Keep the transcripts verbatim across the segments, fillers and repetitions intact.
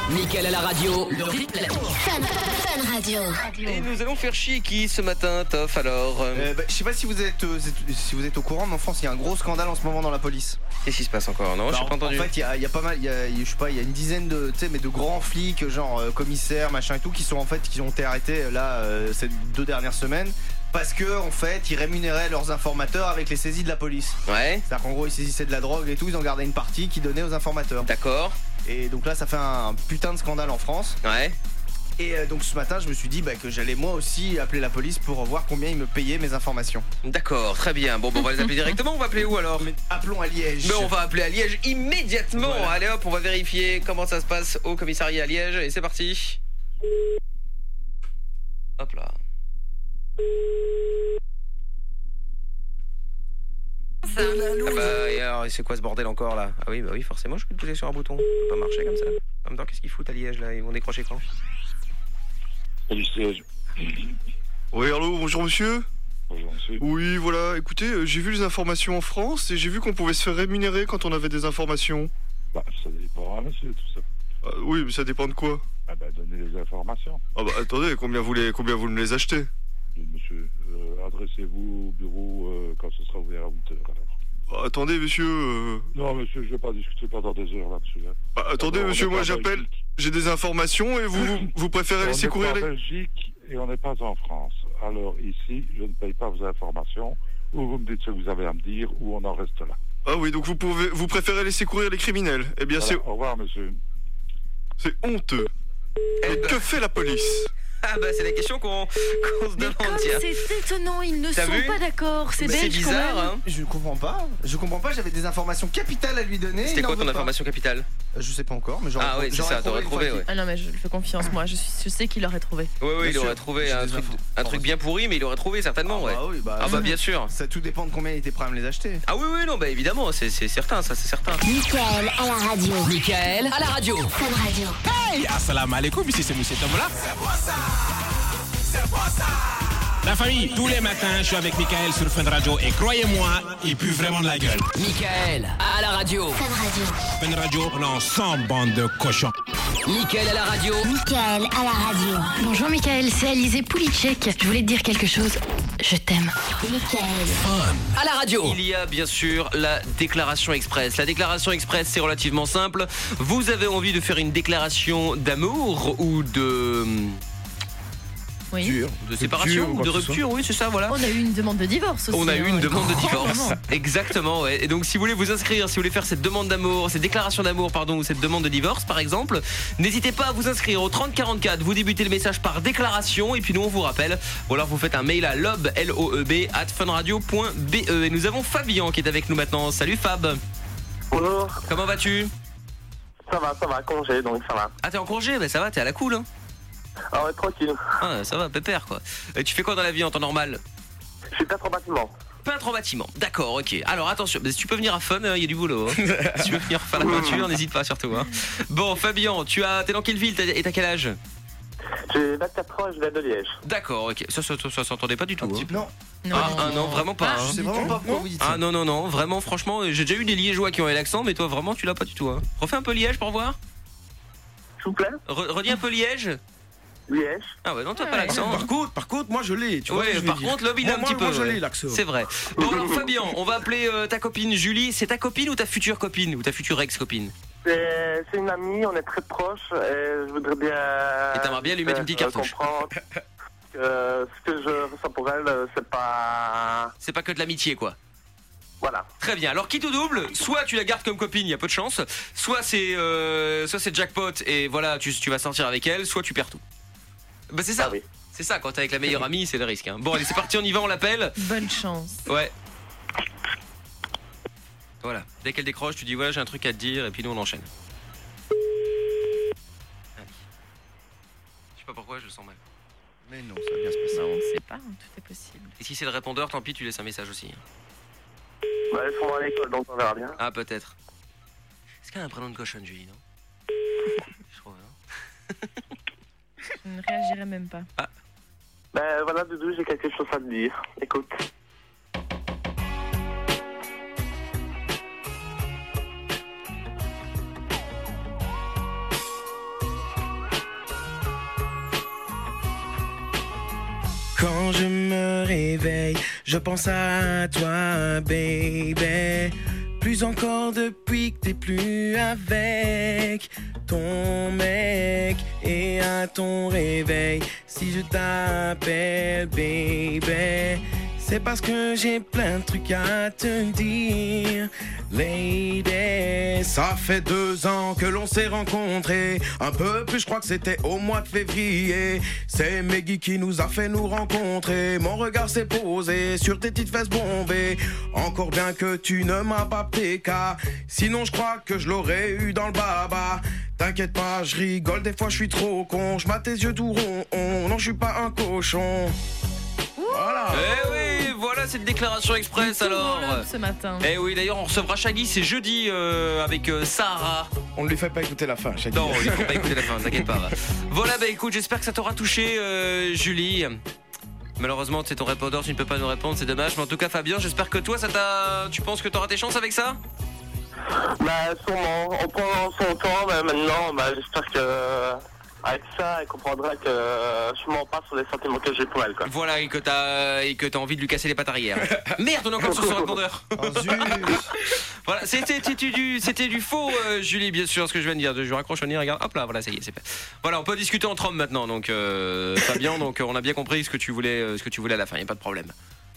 Mickaël à la radio, le replay. Fun, Fun Radio. Et nous allons faire chier qui ce matin, Toff, alors euh, bah, Je sais pas si vous, êtes, euh, si vous êtes au courant, mais en France, il y a un gros scandale en ce moment dans la police. Qu'est-ce qui se passe encore? Non, bah, j'ai pas entendu. En fait, il y a, y a pas mal, y a, y, je sais pas, il y a une dizaine de, tu sais, mais de grands flics, genre euh, commissaires, machin et tout, qui sont en fait, qui ont été arrêtés là euh, ces deux dernières semaines. Parce que en fait, ils rémunéraient leurs informateurs avec les saisies de la police. Ouais. C'est-à-dire qu'en gros, ils saisissaient de la drogue et tout, ils en gardaient une partie qu'ils donnaient aux informateurs. D'accord. Et donc là, ça fait un putain de scandale en France. Ouais. Et euh, donc ce matin, je me suis dit bah, que j'allais moi aussi appeler la police pour voir combien ils me payaient mes informations. D'accord, très bien. Bon, bon on va les appeler directement. On va appeler où alors? Mais appelons à Liège. Mais on va appeler à Liège immédiatement. Voilà. Allez hop, on va vérifier comment ça se passe au commissariat à Liège. Et c'est parti. Hop là. Ah bah et alors c'est quoi ce bordel encore là? Ah oui bah oui forcément je peux poser sur un bouton. Ça peut pas marcher comme ça. En même temps qu'est-ce qu'ils foutent à Liège là? Ils vont décrocher quand? Oui allô, bonjour monsieur. Bonjour monsieur. Oui voilà, écoutez, euh, j'ai vu les informations en France et j'ai vu qu'on pouvait se faire rémunérer quand on avait des informations. Bah ça dépend hein, monsieur tout ça. Ah, oui mais ça dépend de quoi? Ah bah donnez les informations. Ah bah attendez, combien vous les, combien vous me les achetez? Monsieur, euh, adressez-vous au bureau euh, quand ce sera ouvert à huit heures alors. Ah, attendez monsieur. Euh... Non monsieur, je vais pas discuter pendant des heures là-dessus. Là. Bah, attendez Alors, monsieur, moi j'appelle, j'ai des informations et vous, vous, vous préférez on laisser courir les... les... On est en Belgique et on n'est pas en France. Alors ici, je ne paye pas vos informations, ou vous me dites ce que vous avez à me dire, ou on en reste là. Ah oui, donc vous pouvez, vous préférez laisser courir les criminels. Eh bien voilà, c'est... Au revoir monsieur. C'est honteux. Eh Mais ben... que fait la police? Ah bah c'est la question qu'on qu'on se Mais demande. comme Tiens. c'est étonnant, ils ne T'as sont vu pas d'accord, c'est Mais belge c'est bizarre quand même. hein. Je comprends pas. Je comprends pas. J'avais des informations capitales à lui donner. C'était il quoi en ton veut pas. information capitale? Euh, Je sais pas encore, mais j'aurais Ah oui c'est ça, t'aurais trouvé ouais. Ah non mais je lui fais confiance, moi je, suis, je sais qu'il aurait trouvé. Oui oui Bien il sûr. aurait trouvé J'ai un des truc, infos. un truc bien pourri mais il aurait trouvé certainement Ah, ouais. bah oui, bah, Ah bah bien sûr. Ça tout dépend de combien il était prêt à me les acheter. Ah oui oui non bah évidemment c'est c'est certain ça c'est certain. Mickaël à la radio. Mickaël à la radio. Fun Radio. Hey, assalamu alaikum, ici c'est Moussa Tamoula. C'est pour ça, c'est pour ça. La famille, tous les matins, je suis avec Mickaël sur Fun Radio et croyez-moi, il pue vraiment de la gueule. Mickaël à la radio. Fun Radio. Fun Radio, on est ensemble, bande de cochons. Mickaël à la radio. Mickaël à la radio. Bonjour Mickaël, c'est Alizé Poulichek. Je voulais te dire quelque chose. Je t'aime. Mickaël. À la radio. Il y a bien sûr la déclaration express. La déclaration express, c'est relativement simple. Vous avez envie de faire une déclaration d'amour ou de... Oui. de séparation ou de rupture, oui c'est ça voilà. On a eu une demande de divorce aussi. On a eu hein, une demande de grandement. divorce. Exactement ouais. Et donc si vous voulez vous inscrire, si vous voulez faire cette demande d'amour, cette déclaration d'amour pardon ou cette demande de divorce par exemple, n'hésitez pas à vous inscrire au trente quarante-quatre. Vous débutez le message par déclaration et puis nous on vous rappelle. Ou alors vous faites un mail à lob l o e b arobase funradio point b e. Et nous avons Fabien qui est avec nous maintenant. Salut Fab. Bonjour. Comment vas-tu? Ça va, ça va, congé, donc ça va. Ah t'es en congé? Bah ça va, t'es à la cool hein. Ah ouais, tranquille. Ah ça va, pépère quoi. Et tu fais quoi dans la vie en temps normal? Je suis peintre en bâtiment. Peintre en bâtiment, d'accord, ok. Alors attention, si tu peux venir à Fun, il y a du boulot. Hein. Si tu veux venir faire la peinture, n'hésite pas surtout. Hein. Bon, Fabien, tu as, t'es dans quelle ville et t'as quel âge? J'ai vingt-quatre ans et je viens de Liège. D'accord, ok. Ça, ça, ça, ça s'entendait pas du tout. Hein. Non. Non. Ah, ah non, vraiment pas. Je Hein. sais vraiment pas pourquoi vous dites ça. Ah non, non, non, vraiment, franchement, j'ai déjà eu des Liégeois qui ont eu l'accent, mais toi, vraiment, tu l'as pas du tout. Hein. Refais un peu Liège pour voir. S'il vous plaît. Re- redis un peu Liège. Liège. Ah ouais, non, t'as Ouais. pas l'accent. Par contre, par contre, moi je l'ai. Tu vois ce que Ouais, je veux par dire. contre, l'homme, il a Moi, un petit moi, peu. Moi, je ouais. l'ai l'accent. C'est vrai. Bon, alors, Fabien, on va appeler euh, ta copine Julie. C'est ta copine ou ta future copine? Ou ta future ex-copine? C'est c'est une amie, on est très proches et je voudrais bien. Et t'aimerais bien lui mettre une petite faire, euh, cartouche. comprendre que ce que je ressens pour elle, euh, c'est pas. C'est pas que de l'amitié, quoi. Voilà. Très bien. Alors qui tout double, soit tu la gardes comme copine, il y a peu de chance, soit c'est euh, soit c'est jackpot et voilà, tu, tu vas sortir avec elle, soit tu perds tout. Bah c'est ça. Ah oui. C'est ça quand t'es avec la meilleure amie, c'est le risque. Hein. Bon allez, c'est parti, on y va, on l'appelle. Bonne chance. Ouais. Voilà. Dès qu'elle décroche, tu dis voilà, j'ai un truc à te dire et puis nous on enchaîne. Allez. Je sais pas pourquoi, je le sens mal. Mais non, ça va bien se passer. Non, on ne sait pas, tout est possible. Et si c'est le répondeur, tant pis, tu laisses un message aussi. Hein. Bah, elles sont à l'école, donc on verra bien. Ah peut-être. Est-ce qu'elle a un prénom de cochonne, Julie, non? Je trouve, hein. Je ne réagirai même pas. Ah. Ben voilà, Doudou, j'ai quelque chose à te dire. Écoute. Quand je me réveille, je pense à toi, baby. Plus encore depuis que t'es plus avec ton mec. Et à ton réveil, si je t'appelle, baby, c'est parce que j'ai plein de trucs à te dire, lady. Ça fait deux ans que l'on s'est rencontrés, un peu plus, je crois que c'était au mois de février. C'est Meggy qui nous a fait nous rencontrer. Mon regard s'est posé sur tes petites fesses bombées. Encore bien que tu ne m'as pas P K, sinon je crois que je l'aurais eu dans le baba. T'inquiète pas, je rigole, des fois je suis trop con. Je mets tes yeux tout ronds, non je suis pas un cochon. Voilà. Eh oui, voilà cette déclaration express alors. Ce matin. Eh oui, d'ailleurs on recevra Shaggy, c'est jeudi euh, avec euh, Sarah. On ne lui fait pas écouter la fin, Shaggy. Non, on lui fait pas écouter la fin, t'inquiète pas. Voilà, bah écoute, j'espère que ça t'aura touché, euh, Julie. Malheureusement, c'est ton répondeur, tu ne peux pas nous répondre, c'est dommage. Mais en tout cas, Fabien, j'espère que toi, ça t'a. Tu penses que t'auras tes chances avec ça? Bah sûrement, on prend son temps, mais maintenant, bah j'espère que avec ça, elle comprendra que je mens pas sur les sentiments que j'ai pour elle, quoi. Voilà, et que t'as et que t'as envie de lui casser les pattes arrière. Merde, on est encore sur son répondeur. Oh, zut. Voilà, c'était, c'était du c'était du faux, euh, Julie, bien sûr, ce que je viens de dire. Je raccroche au nez, regarde, hop là, voilà, ça y est, c'est fait. Voilà, on peut discuter entre hommes maintenant, donc euh, Fabien, donc on a bien compris ce que tu voulais, ce que tu voulais à la fin, y a pas de problème.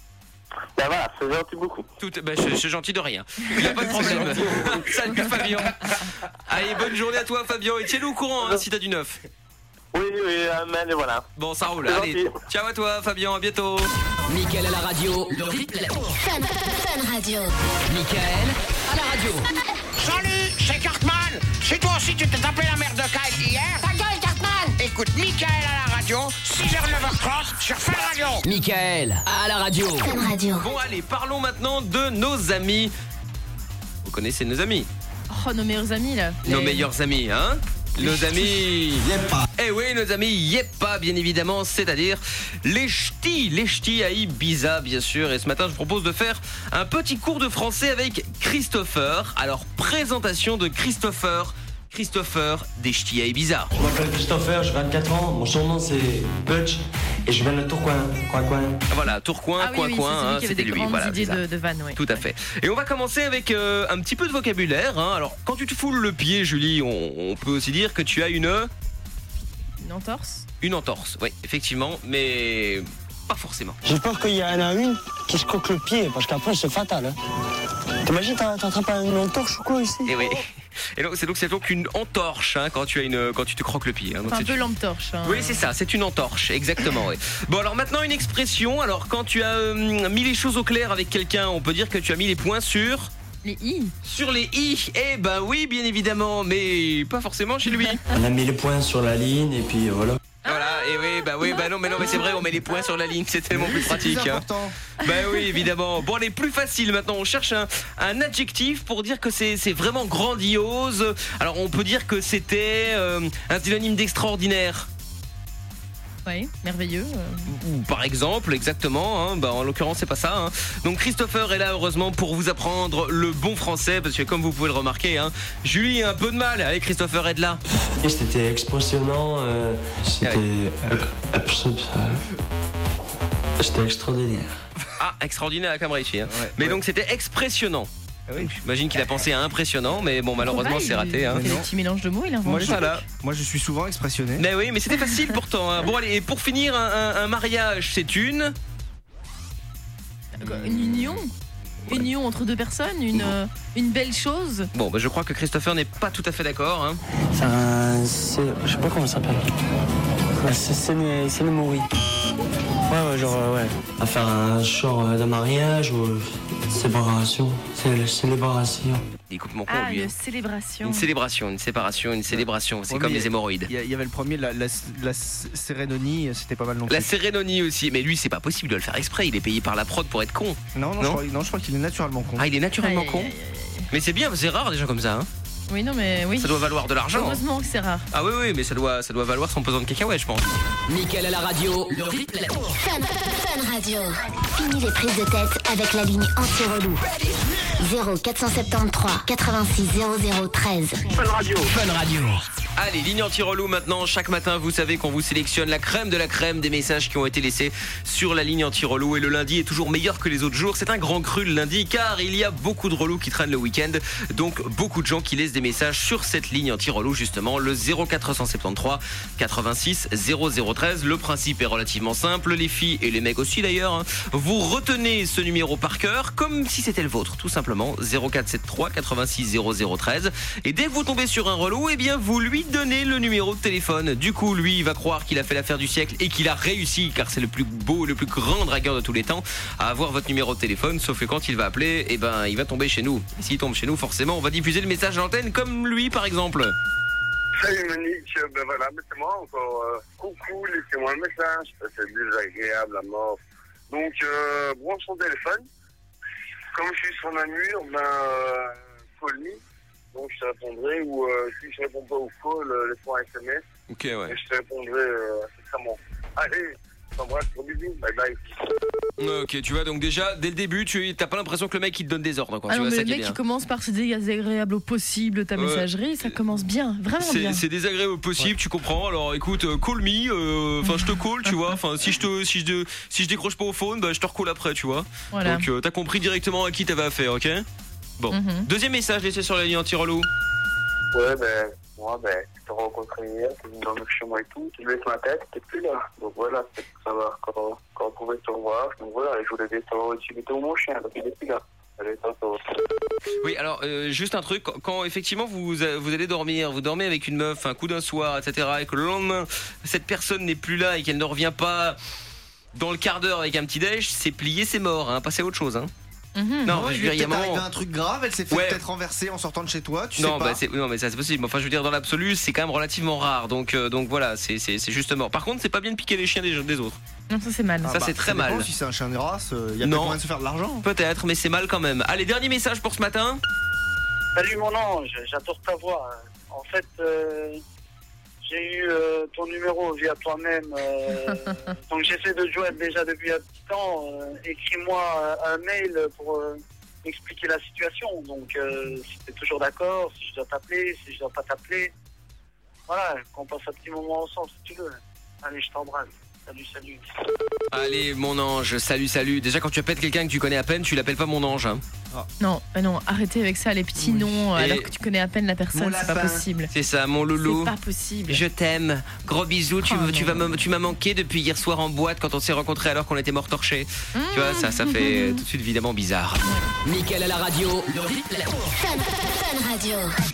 Bah voilà, c'est gentil beaucoup. Tout, bah, c'est, c'est gentil de rien. Il n'y a pas de problème. Salut Fabien. Allez, bonne journée à toi Fabien. Et tiens-nous au courant hein, si t'as du neuf. Oui, oui, amen, et voilà. Bon, ça roule. C'est Allez, gentil. ciao à toi Fabien, à bientôt. Mickaël à la radio, le replay. Fun, Fun Radio. Mickaël à la radio. Salut, c'est Cartman. Si toi aussi tu t'es tapé la merde de Kyle hier. Ta gueule, Cartman. Écoute Mickaël à la radio, six heures neuf heures trente sur Fun Radio. Mickaël à la radio. Fun Radio. Bon, allez, parlons maintenant de nos amis. Vous connaissez nos amis? Oh, nos meilleurs amis là. Nos Les- meilleurs amis, hein? Nos amis Yeppa. Eh oui, nos amis Yeppa, bien évidemment, c'est-à-dire les ch'tis, les ch'tis à Ibiza, bien sûr. Et ce matin, je vous propose de faire un petit cours de français avec Christopher. Alors, présentation de Christopher. Christopher des ch'tis à Ibiza. Je m'appelle Christopher, j'ai vingt-quatre ans, mon surnom c'est Butch et je viens de Tourcoing, coin coin. Voilà, Tourcoing, Ah oui, coin oui, coin, c'est celui hein, qui avait c'était des lui. grandes Voilà, idées c'est ça. de, de vannes, oui. Tout à fait. Et on va commencer avec euh, un petit peu de vocabulaire. Hein. Alors, quand tu te foules le pied, Julie, on, on peut aussi dire que tu as une... Une entorse. Une entorse, oui, effectivement, mais pas forcément. J'ai peur qu'il y en a une qui se croque le pied parce qu'après c'est fatal. Hein. T'imagines, t'as- t'attrapes une entorche ou quoi ici? Et oui. Et donc c'est donc c'est donc une entorche hein, quand tu as une quand tu te croques le pied. Hein. Donc, Enfin, un c'est peu une- lampe torche. hein. Oui, c'est ça, c'est une entorche, exactement. Ouais. Bon, alors maintenant une expression. Alors quand tu as euh, mis les choses au clair avec quelqu'un, on peut dire que tu as mis les points sur les i. Sur les i. Eh ben oui, bien évidemment, mais pas forcément chez lui. On a mis les points sur la ligne et puis voilà. Voilà, et oui, bah oui, bah non, mais non, mais c'est vrai, on met les points sur la ligne, c'est tellement plus pratique. C'est plus hein. important. Bah oui, évidemment. Bon, allez, plus facile maintenant. On cherche un, un adjectif pour dire que c'est, c'est vraiment grandiose. Alors, on peut dire que c'était euh, un synonyme d'extraordinaire. Oui, merveilleux. euh. Ou par exemple, exactement. Hein, bah, en l'occurrence, c'est pas ça. Hein. Donc, Christopher est là, heureusement, pour vous apprendre le bon français. Parce que, comme vous pouvez le remarquer, hein, Julie a un peu de mal. Allez, Christopher, aide là. Et c'était expressionnant, euh, c'était absurde, c'était extraordinaire. Ah, extraordinaire, comme réussi. Hein. Mais donc, c'était expressionnant. Donc, j'imagine qu'il a pensé à impressionnant, mais bon, malheureusement, Ouais, c'est raté. il- Hein. il fait des petits mélanges de mots, il a Moi, inventé je, des Voilà. trucs. moi, je suis souvent expressionné. Mais oui, mais c'était facile pourtant. Hein. Bon, allez, et pour finir, un, un- un mariage, c'est une. Une union. Union entre deux personnes, une, euh, une belle chose. Bon, bah, je crois que Christopher n'est pas tout à fait d'accord. Hein. C'est un. c'est- Je sais pas comment ça s'appelle. Ouais, C'est c'est le, c'est le mori. Ouais, ouais, genre, euh, ouais. À faire un genre euh, de mariage ou euh, célébration. C'est la célébration. Il coupe mon con, Ah, lui. une hein. célébration. Une célébration, une séparation, une célébration. C'est Ouais, comme mais les hémorroïdes. Il y, a- il y avait le premier, la, la, la cérémonie, c'était pas mal non plus. La cérémonie aussi, mais lui, c'est pas possible de le faire exprès. Il est payé par la prod pour être con. Non, non, Non je crois, non, je crois qu'il est naturellement con. Ah, il est naturellement Aïe, con. aïe, aïe, aïe. Mais c'est bien, c'est rare des gens comme ça. Hein. Oui, non, mais oui. Ça doit valoir de l'argent. Heureusement que c'est rare. Ah oui, oui, mais ça doit, ça doit valoir son pesant de cacahuètes, je pense. Mickaël à la radio, le replay. Fun, Fun Radio. Fini les prises de tête avec la ligne anti-relou. zéro quatre cent soixante-treize quatre-vingt-six zéro zéro treize. Fun Radio. Fun radio. Allez, ligne anti-relou maintenant. Chaque matin, vous savez qu'on vous sélectionne la crème de la crème des messages qui ont été laissés sur la ligne anti-relou. Et le lundi est toujours meilleur que les autres jours. C'est un grand cru le lundi car il y a beaucoup de relous qui traînent le week-end. Donc beaucoup de gens qui laissent des messages sur cette ligne anti-relou justement. Le zéro quatre cent soixante-treize quatre-vingt-six zéro zéro treize. Le principe est relativement simple. Les filles et les mecs aussi d'ailleurs, hein. Vous retenez ce numéro par cœur comme si c'était le vôtre. Tout simplement zéro quatre sept trois quatre-vingt-six zéro zéro treize. Et dès que vous tombez sur un relou, eh bien vous lui donnez le numéro de téléphone. Du coup, lui, il va croire qu'il a fait l'affaire du siècle et qu'il a réussi, car c'est le plus beau, le plus grand dragueur de tous les temps, à avoir votre numéro de téléphone. Sauf que quand il va appeler, eh ben, il va tomber chez nous. Et s'il tombe chez nous, forcément, on va diffuser le message à l'antenne comme lui, par exemple. Salut Monique, ben voilà, mais c'est moi encore. Euh, coucou, laissez-moi un message. C'est désagréable à mort. Donc, euh, branche son téléphone. Comme je suis sur Namur, ben, euh, call me. Donc je te répondrai, ou euh, si je réponds pas au call, euh, laisse-moi un S M S. Ok, ouais. Et je te répondrai euh, incessamment. Allez, je t'embrasse, gros bisous, bye bye. Ok, tu vois, donc déjà, dès le début, tu t'as pas l'impression que le mec il te donne des ordres, quoi. Ah tu non, vois, mais ça le qui est mec bien. qui commence par c'est désagréable au possible ta Ouais. messagerie, ça commence bien, vraiment C'est, bien. c'est désagréable au possible, tu comprends. Alors écoute, euh, call me, enfin euh, je te call, tu vois. Enfin si je te, si je, si je décroche pas au phone, bah je te recall après, tu vois. Voilà. Donc euh, t'as compris directement à qui t'avais affaire, ok. Bon, Mhm. deuxième message laissé sur la ligne anti-relou. Ouais, ben, moi, ben, je t'ai rencontré hier, tu es venu dormir chez moi et tout, tu laisses ma tête, t'es plus là. Donc voilà, c'est pour savoir quand, quand on pouvait te revoir. Donc voilà, je voulais dire savoir où tu étais où mon chien, donc il est plus là. Allez, tantôt. Oui, alors euh, juste un truc, quand, quand effectivement vous vous allez dormir, vous dormez avec une meuf, un coup d'un soir, et cetera, et que le lendemain cette personne n'est plus là et qu'elle ne revient pas dans le quart d'heure avec un petit déj, c'est plié, c'est mort, hein, passez à autre chose, hein. Mmh. Non, Ouais, je il veux dire, lui il y est a peut-être un moment- arrivé un truc grave, elle s'est fait Ouais. peut-être renverser en sortant de chez toi, tu non, sais pas. bah c'est, non, mais ça c'est possible. Enfin, je veux dire, dans l'absolu, c'est quand même relativement rare. Donc, euh, donc voilà, c'est, c'est, c'est juste mort. Par contre, c'est pas bien de piquer les chiens des, des autres. Non, ça c'est mal. Ça, c'est très dépend, mal. Si c'est un chien de race, il y a peut-être Non. moyen de se faire de l'argent. Peut-être, mais c'est mal quand même. Allez, dernier message pour ce matin. Salut mon ange, j'adore ta voix. En fait, euh, j'ai eu euh, ton numéro via toi-même. euh, donc j'essaie de te joindre déjà depuis un petit temps. Euh, écris-moi un mail pour euh, expliquer la situation. Donc euh, si tu es toujours d'accord, si je dois t'appeler, si je dois pas t'appeler. Voilà, qu'on passe un petit moment ensemble si tu veux. Allez, je t'embrasse. Salut, salut. Allez, mon ange, salut, salut. Déjà, quand tu appelles quelqu'un que tu connais à peine, tu l'appelles pas mon ange. Hein. Non, bah non, arrêtez avec ça, les petits noms, Et- alors que tu connais à peine la personne, c'est pas possible. C'est ça, mon loulou. C'est pas possible. Je t'aime. Gros bisous. Tu, Oh, tu, vas me- tu m'as manqué depuis hier soir en boîte quand on s'est rencontrés alors qu'on était morts torchés. Tu vois, ça, ça fait tout de suite évidemment bizarre. Mickaël à la radio, le replay. Fun Radio.